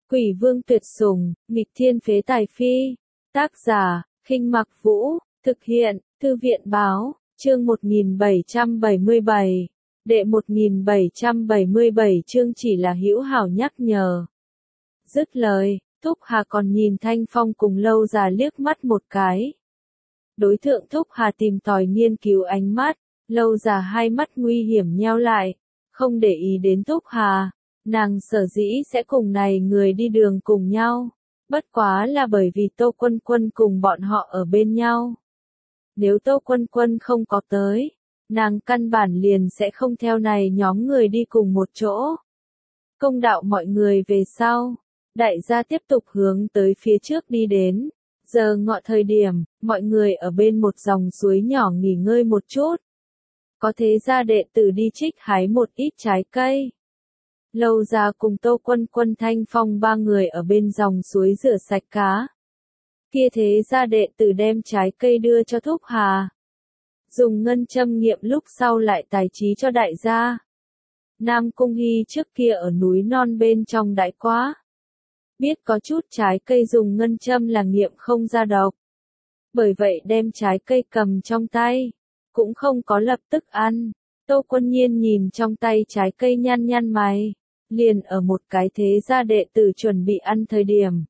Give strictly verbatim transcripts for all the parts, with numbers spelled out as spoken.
Quỷ vương tuyệt sủng, nghịch thiên phế tài phi. Tác giả, Khinh Mặc Vũ, thực hiện, Thư viện báo, chương một nghìn bảy trăm bảy mươi bảy. Đệ một nghìn bảy trăm bảy mươi bảy chương chỉ là hữu hảo nhắc nhở. Dứt lời, Thúc Hà còn nhìn Thanh Phong cùng Lâu Già liếc mắt một cái. Đối tượng Thúc Hà tìm tòi nghiên cứu ánh mắt, Lâu Già hai mắt nguy hiểm nheo lại, không để ý đến Thúc Hà. Nàng sở dĩ sẽ cùng này người đi đường cùng nhau, bất quá là bởi vì Tô Quân Quân cùng bọn họ ở bên nhau. Nếu Tô Quân Quân không có tới, nàng căn bản liền sẽ không theo này nhóm người đi cùng một chỗ. Công đạo mọi người về sau, đại gia tiếp tục hướng tới phía trước đi đến. Giờ ngọ thời điểm, mọi người ở bên một dòng suối nhỏ nghỉ ngơi một chút. Có thế gia đệ tử đi trích hái một ít trái cây. Lâu Già cùng Tô Quân Quân Thanh Phong ba người ở bên dòng suối rửa sạch cá. Kia thế gia đệ tử đem trái cây đưa cho Thúc Hà. Dùng ngân châm nghiệm lúc sau lại tài trí cho đại gia. Nam Cung Hy trước kia ở núi non bên trong đại quá. Biết có chút trái cây dùng ngân châm là nghiệm không ra độc. Bởi vậy đem trái cây cầm trong tay, cũng không có lập tức ăn. Tô Quân Nhiên nhìn trong tay trái cây nhăn nhăn mày, liền ở một cái thế gia đệ tử chuẩn bị ăn thời điểm.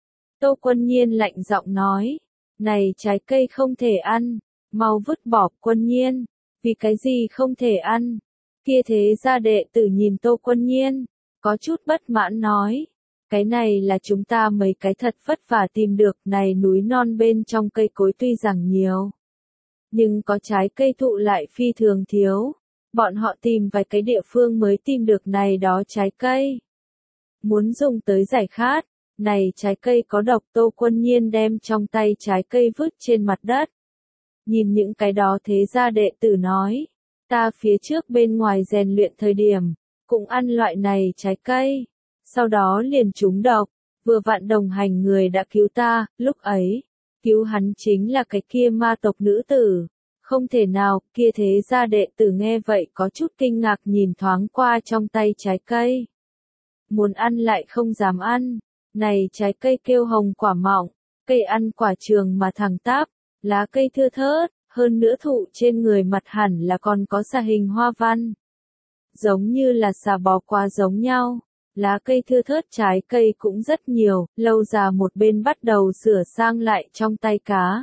Tô Quân Nhiên lạnh giọng nói, này trái cây không thể ăn, mau vứt bỏ. Quân Nhiên, vì cái gì không thể ăn? Kia thế gia đệ tử nhìn Tô Quân Nhiên, có chút bất mãn nói, cái này là chúng ta mấy cái thật vất vả tìm được, này núi non bên trong cây cối tuy rằng nhiều, nhưng có trái cây thụ lại phi thường thiếu. Bọn họ tìm vài cái địa phương mới tìm được này đó trái cây. Muốn dùng tới giải khát, này trái cây có độc. Tô Quân Nhiên đem trong tay trái cây vứt trên mặt đất. Nhìn những cái đó thế gia đệ tử nói, ta phía trước bên ngoài rèn luyện thời điểm, cũng ăn loại này trái cây. Sau đó liền trúng độc, vừa vặn đồng hành người đã cứu ta, lúc ấy, cứu hắn chính là cái kia ma tộc nữ tử. Không thể nào. Kia thế gia đệ tử nghe vậy có chút kinh ngạc nhìn thoáng qua trong tay trái cây. Muốn ăn lại không dám ăn. Này trái cây kêu hồng quả mọng, cây ăn quả trường mà thẳng tắp, lá cây thưa thớt, hơn nữa thụ trên người mặt hẳn là còn có xà hình hoa văn. Giống như là xà bò qua giống nhau, lá cây thưa thớt trái cây cũng rất nhiều. Lâu Già một bên bắt đầu sửa sang lại trong tay cá.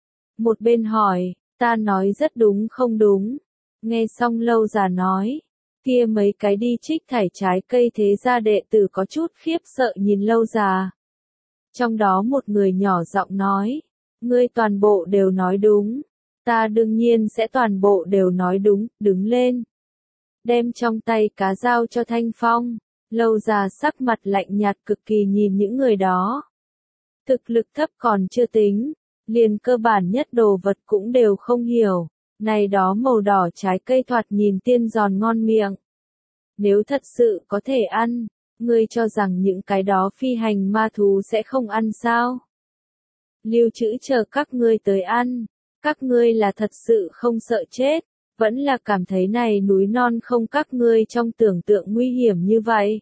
Một bên hỏi, ta nói rất đúng không đúng? Nghe xong Lâu Già nói, kia mấy cái đi trích thải trái cây thế gia đệ tử có chút khiếp sợ nhìn Lâu Già. Trong đó một người nhỏ giọng nói, ngươi toàn bộ đều nói đúng, ta đương nhiên sẽ toàn bộ đều nói đúng. Đứng lên, đem trong tay cá giao cho Thanh Phong. Lâu Già sắc mặt lạnh nhạt cực kỳ nhìn những người đó. Thực lực thấp còn chưa tính, liền cơ bản nhất đồ vật cũng đều không hiểu. Này đó màu đỏ trái cây thoạt nhìn tiên giòn ngon miệng. Nếu thật sự có thể ăn, ngươi cho rằng những cái đó phi hành ma thú sẽ không ăn sao? Lưu trữ chờ các ngươi tới ăn. Các ngươi là thật sự không sợ chết, vẫn là cảm thấy này núi non không các ngươi trong tưởng tượng nguy hiểm như vậy.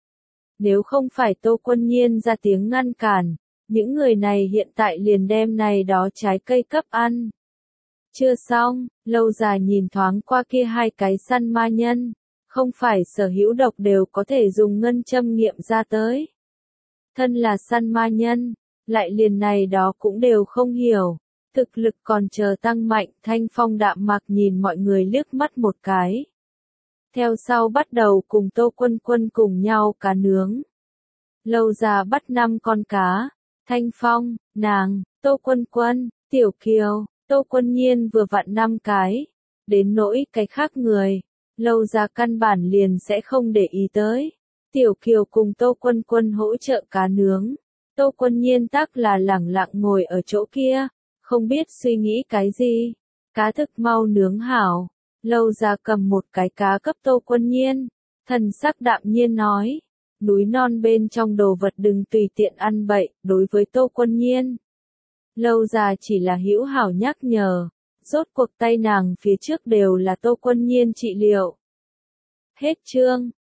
Nếu không phải Tô Quân Nhiên ra tiếng ngăn cản, những người này hiện tại liền đem này đó trái cây cấp ăn. Chưa xong, Lâu Già nhìn thoáng qua kia hai cái săn ma nhân, không phải sở hữu độc đều có thể dùng ngân châm nghiệm ra tới. Thân là săn ma nhân, lại liền này đó cũng đều không hiểu, thực lực còn chờ tăng mạnh. Thanh Phong đạm mạc nhìn mọi người liếc mắt một cái. Theo sau bắt đầu cùng Tô Quân Quân cùng nhau cá nướng. Lâu Già bắt năm con cá. Thanh Phong, nàng, Tô Quân Quân, Tiểu Kiều, Tô Quân Nhiên vừa vặn năm cái. Đến nỗi cái khác người, Lâu Già căn bản liền sẽ không để ý tới. Tiểu Kiều cùng Tô Quân Quân hỗ trợ cá nướng. Tô Quân Nhiên tắc là lẳng lặng ngồi ở chỗ kia, không biết suy nghĩ cái gì. Cá thực mau nướng hảo. Lâu Già cầm một cái cá cấp Tô Quân Nhiên, thần sắc đạm nhiên nói, núi non bên trong đồ vật đừng tùy tiện ăn bậy. Đối với Tô Quân Nhiên, Lâu Già chỉ là hữu hảo nhắc nhở, rốt cuộc tay nàng phía trước đều là Tô Quân Nhiên trị liệu. Hết chương.